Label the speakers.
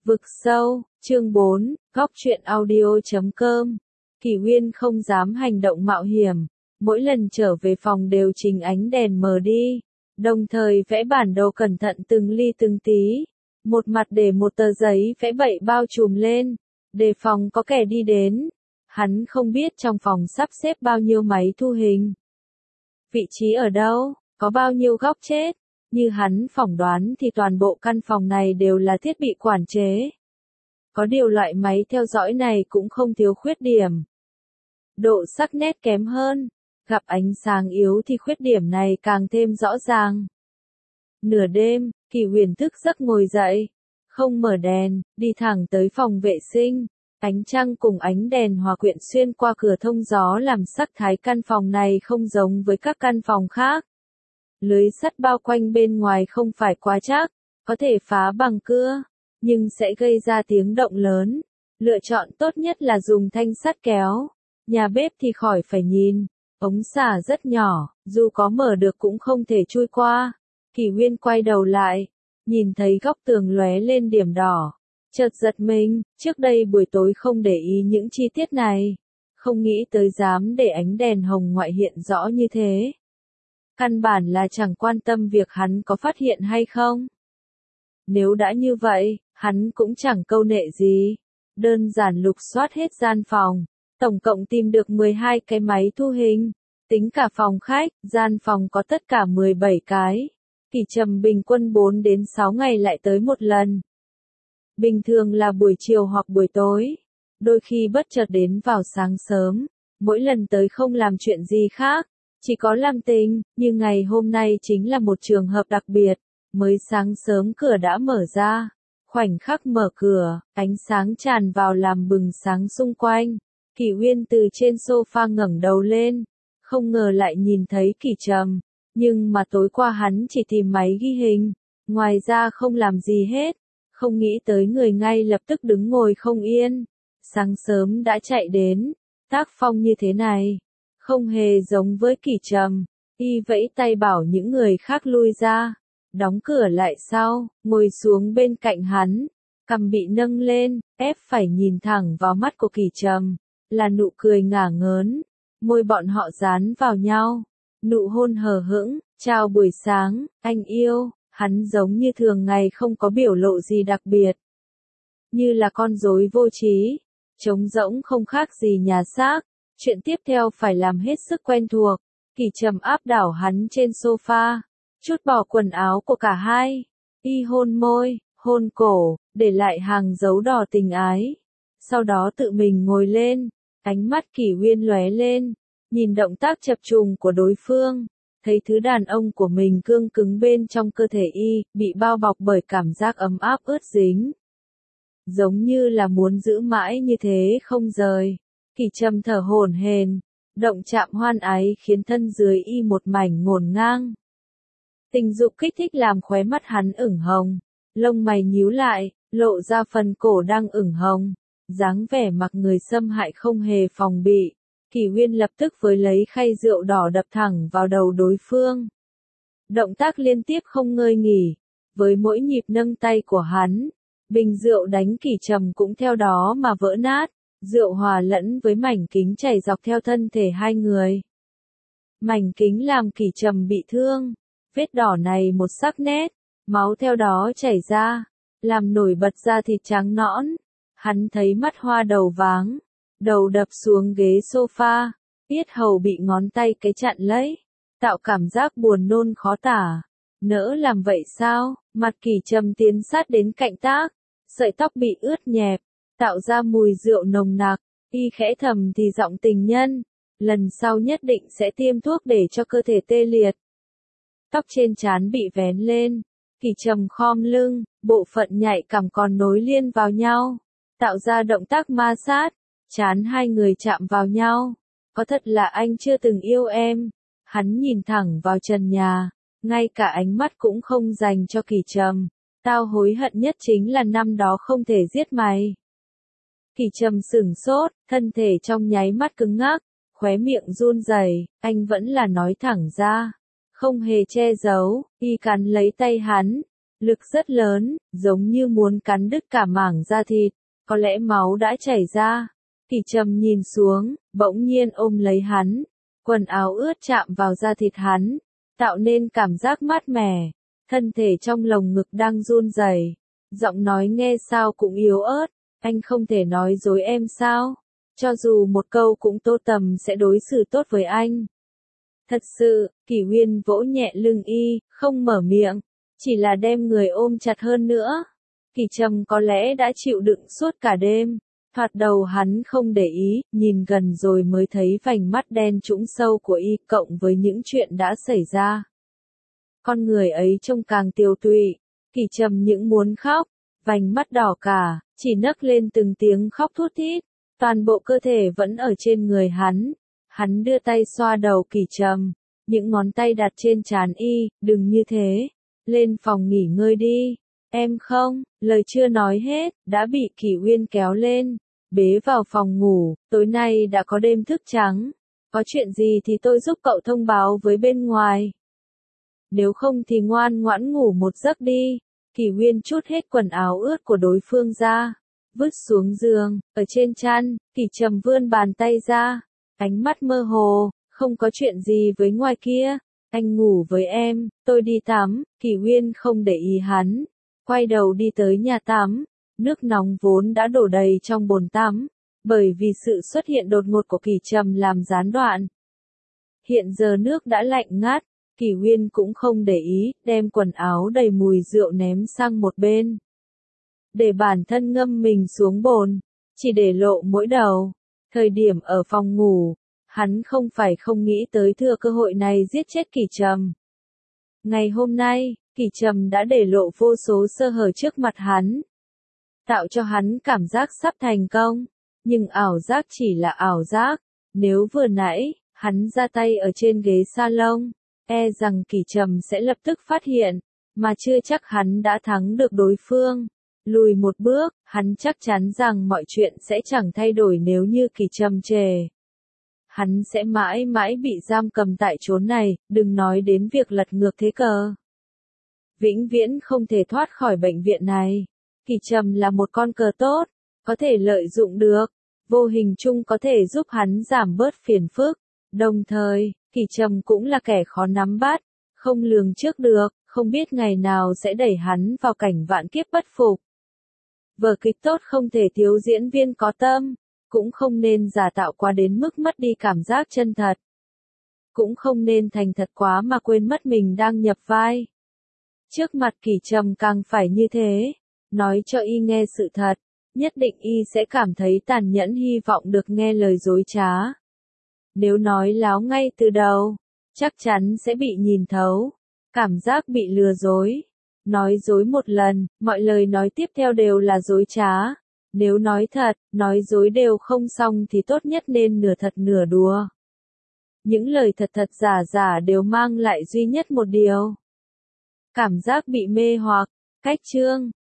Speaker 1: Vực sâu, chương 4, góc truyện audio.com. Kỷ Uyên không dám hành động mạo hiểm, mỗi lần trở về phòng đều chỉnh ánh đèn mờ đi, đồng thời vẽ bản đồ cẩn thận từng ly từng tí, một mặt để một tờ giấy vẽ bậy bao trùm lên, đề phòng có kẻ đi đến. Hắn không biết trong phòng sắp xếp bao nhiêu máy thu hình, vị trí ở đâu, có bao nhiêu góc chết. Như hắn phỏng đoán thì toàn bộ căn phòng này đều là thiết bị quản chế. Có điều loại máy theo dõi này cũng không thiếu khuyết điểm. Độ sắc nét kém hơn, gặp ánh sáng yếu thì khuyết điểm này càng thêm rõ ràng. Nửa đêm, Kỷ Huyền thức giấc ngồi dậy, không mở đèn, đi thẳng tới phòng vệ sinh. Ánh trăng cùng ánh đèn hòa quyện xuyên qua cửa thông gió làm sắc thái căn phòng này không giống với các căn phòng khác. Lưới sắt bao quanh bên ngoài không phải quá chắc, có thể phá bằng cưa, nhưng sẽ gây ra tiếng động lớn. Lựa chọn tốt nhất là dùng thanh sắt kéo. Nhà bếp thì khỏi phải nhìn, ống xả rất nhỏ, dù có mở được cũng không thể chui qua. Kỷ Uyên quay đầu lại, nhìn thấy góc tường lóe lên điểm đỏ. Chợt giật mình, trước đây buổi tối không để ý những chi tiết này. Không nghĩ tới dám để ánh đèn hồng ngoại hiện rõ như thế. Căn bản là chẳng quan tâm việc hắn có phát hiện hay không. Nếu đã như vậy, hắn cũng chẳng câu nệ gì. Đơn giản lục soát hết gian phòng, tổng cộng tìm được 12 cái máy thu hình. Tính cả phòng khách, gian phòng có tất cả 17 cái. Kỷ Trầm bình quân 4 đến 6 ngày lại tới một lần. Bình thường là buổi chiều hoặc buổi tối. Đôi khi bất chợt đến vào sáng sớm. Mỗi lần tới không làm chuyện gì khác, chỉ có làm tình, nhưng ngày hôm nay chính là một trường hợp đặc biệt. Mới sáng sớm cửa đã mở ra. Khoảnh khắc mở cửa, ánh sáng tràn vào làm bừng sáng xung quanh. Kỷ Uyên từ trên sofa ngẩng đầu lên, không ngờ lại nhìn thấy Kỷ Trầm. Nhưng mà tối qua hắn chỉ tìm máy ghi hình, ngoài ra không làm gì hết. Không nghĩ tới người ngay lập tức đứng ngồi không yên. Sáng sớm đã chạy đến, tác phong như thế này, không hề giống với Kỷ Trầm. Y vẫy tay bảo những người khác lui ra, đóng cửa lại sau, ngồi xuống bên cạnh hắn, cằm bị nâng lên, ép phải nhìn thẳng vào mắt của Kỷ Trầm, là nụ cười ngả ngớn, môi bọn họ dán vào nhau, nụ hôn hờ hững, chào buổi sáng, anh yêu. Hắn giống như thường ngày không có biểu lộ gì đặc biệt. Như là con rối vô trí, trống rỗng không khác gì nhà xác. Chuyện tiếp theo phải làm hết sức quen thuộc. Kỷ Trầm áp đảo hắn trên sofa, trút bỏ quần áo của cả hai. Y hôn môi, hôn cổ, để lại hàng dấu đỏ tình ái. Sau đó tự mình ngồi lên, ánh mắt Kỷ Uyên lóe lên, nhìn động tác chập trùng của đối phương. Thấy thứ đàn ông của mình cương cứng bên trong cơ thể y, bị bao bọc bởi cảm giác ấm áp ướt dính. Giống như là muốn giữ mãi như thế không rời. Kỷ Trầm thở hổn hển, động chạm hoan ái khiến thân dưới y một mảnh ngổn ngang. Tình dục kích thích làm khóe mắt hắn ửng hồng, lông mày nhíu lại, lộ ra phần cổ đang ửng hồng, dáng vẻ mặc người xâm hại không hề phòng bị. Kỷ Uyên lập tức với lấy khay rượu đỏ đập thẳng vào đầu đối phương. Động tác liên tiếp không ngơi nghỉ, với mỗi nhịp nâng tay của hắn, bình rượu đánh Kỷ Trầm cũng theo đó mà vỡ nát, rượu hòa lẫn với mảnh kính chảy dọc theo thân thể hai người. Mảnh kính làm Kỷ Trầm bị thương, vết đỏ này một sắc nét, máu theo đó chảy ra, làm nổi bật da thịt trắng nõn. Hắn thấy mắt hoa đầu váng. Đầu đập xuống ghế sofa, yết hầu bị ngón tay cái chặn lấy, tạo cảm giác buồn nôn khó tả. Nỡ làm vậy sao? Mặt Kỷ Trầm tiến sát đến cạnh tác, sợi tóc bị ướt nhẹp, tạo ra mùi rượu nồng nặc. Y khẽ thầm thì giọng tình nhân, lần sau nhất định sẽ tiêm thuốc để cho cơ thể tê liệt. Tóc trên trán bị vén lên, Kỷ Trầm khom lưng, bộ phận nhạy cảm còn nối liền vào nhau, tạo ra động tác ma sát. Trán hai người chạm vào nhau. Có thật là anh chưa từng yêu em. Hắn nhìn thẳng vào trần nhà, ngay cả ánh mắt cũng không dành cho Kỷ Trầm. Tao hối hận nhất chính là năm đó không thể giết mày. Kỷ Trầm sửng sốt, thân thể trong nháy mắt cứng ngắc, khóe miệng run rẩy. Anh vẫn là nói thẳng ra, không hề che giấu. Y cắn lấy tay hắn, Lực rất lớn, giống như muốn cắn đứt cả mảng da thịt, có lẽ máu đã chảy ra. Kỷ Trầm nhìn xuống, bỗng nhiên ôm lấy hắn, quần áo ướt chạm vào da thịt hắn, tạo nên cảm giác mát mẻ, thân thể trong lồng ngực đang run rẩy, giọng nói nghe sao cũng yếu ớt, anh không thể nói dối em sao? Cho dù một câu cũng Tô Tầm sẽ đối xử tốt với anh. Thật sự, Kỷ Huyên vỗ nhẹ lưng y, không mở miệng, chỉ là đem người ôm chặt hơn nữa. Kỷ Trầm có lẽ đã chịu đựng suốt cả đêm, thoạt đầu hắn không để ý, nhìn gần rồi mới thấy vành mắt đen trũng sâu của y cộng với những chuyện đã xảy ra. Con người ấy trông càng tiêu tụy, Kỷ Trầm những muốn khóc, vành mắt đỏ cả, chỉ nấc lên từng tiếng khóc thút thít, toàn bộ cơ thể vẫn ở trên người hắn. Hắn đưa tay xoa đầu Kỷ Trầm, những ngón tay đặt trên trán y, đừng như thế, lên phòng nghỉ ngơi đi, em không, lời chưa nói hết, đã bị Kỷ Uyên kéo lên, bế vào phòng ngủ, tối nay đã có đêm thức trắng, có chuyện gì thì tôi giúp cậu thông báo với bên ngoài. Nếu không thì ngoan ngoãn ngủ một giấc đi. Kỷ Uyên trút hết quần áo ướt của đối phương ra, vứt xuống giường, ở trên chăn, Kỷ Trầm vươn bàn tay ra, ánh mắt mơ hồ, không có chuyện gì với ngoài kia, anh ngủ với em, tôi đi tắm. Kỷ Uyên không để ý hắn, quay đầu đi tới nhà tắm, nước nóng vốn đã đổ đầy trong bồn tắm, bởi vì sự xuất hiện đột ngột của Kỷ Trầm làm gián đoạn. Hiện giờ nước đã lạnh ngắt, Kỷ Uyên cũng không để ý, đem quần áo đầy mùi rượu ném sang một bên. Để bản thân ngâm mình xuống bồn, chỉ để lộ mỗi đầu. Thời điểm ở phòng ngủ, hắn không phải không nghĩ tới thừa cơ hội này giết chết Kỷ Trầm. Ngày hôm nay, Kỷ Trầm đã để lộ vô số sơ hở trước mặt hắn, tạo cho hắn cảm giác sắp thành công, nhưng ảo giác chỉ là ảo giác. Nếu vừa nãy, hắn ra tay ở trên ghế salon, e rằng Kỷ Trầm sẽ lập tức phát hiện, mà chưa chắc hắn đã thắng được đối phương. Lùi một bước, hắn chắc chắn rằng mọi chuyện sẽ chẳng thay đổi nếu như Kỷ Trầm trề. Hắn sẽ mãi mãi bị giam cầm tại chốn này, đừng nói đến việc lật ngược thế cờ. Vĩnh viễn không thể thoát khỏi bệnh viện này. Kỷ Trầm là một con cờ tốt, có thể lợi dụng được, vô hình chung có thể giúp hắn giảm bớt phiền phức. Đồng thời, Kỷ Trầm cũng là kẻ khó nắm bắt, không lường trước được, không biết ngày nào sẽ đẩy hắn vào cảnh vạn kiếp bất phục. Vở kịch tốt không thể thiếu diễn viên có tâm, cũng không nên giả tạo quá đến mức mất đi cảm giác chân thật. Cũng không nên thành thật quá mà quên mất mình đang nhập vai. Trước mặt Kỷ Trầm càng phải như thế, nói cho y nghe sự thật, nhất định y sẽ cảm thấy tàn nhẫn, hy vọng được nghe lời dối trá. Nếu nói láo ngay từ đầu, chắc chắn sẽ bị nhìn thấu, cảm giác bị lừa dối. Nói dối một lần, mọi lời nói tiếp theo đều là dối trá. Nếu nói thật, nói dối đều không xong thì tốt nhất nên nửa thật nửa đùa. Những lời thật thật giả giả đều mang lại duy nhất một điều. Cảm giác bị mê hoặc. Cách chương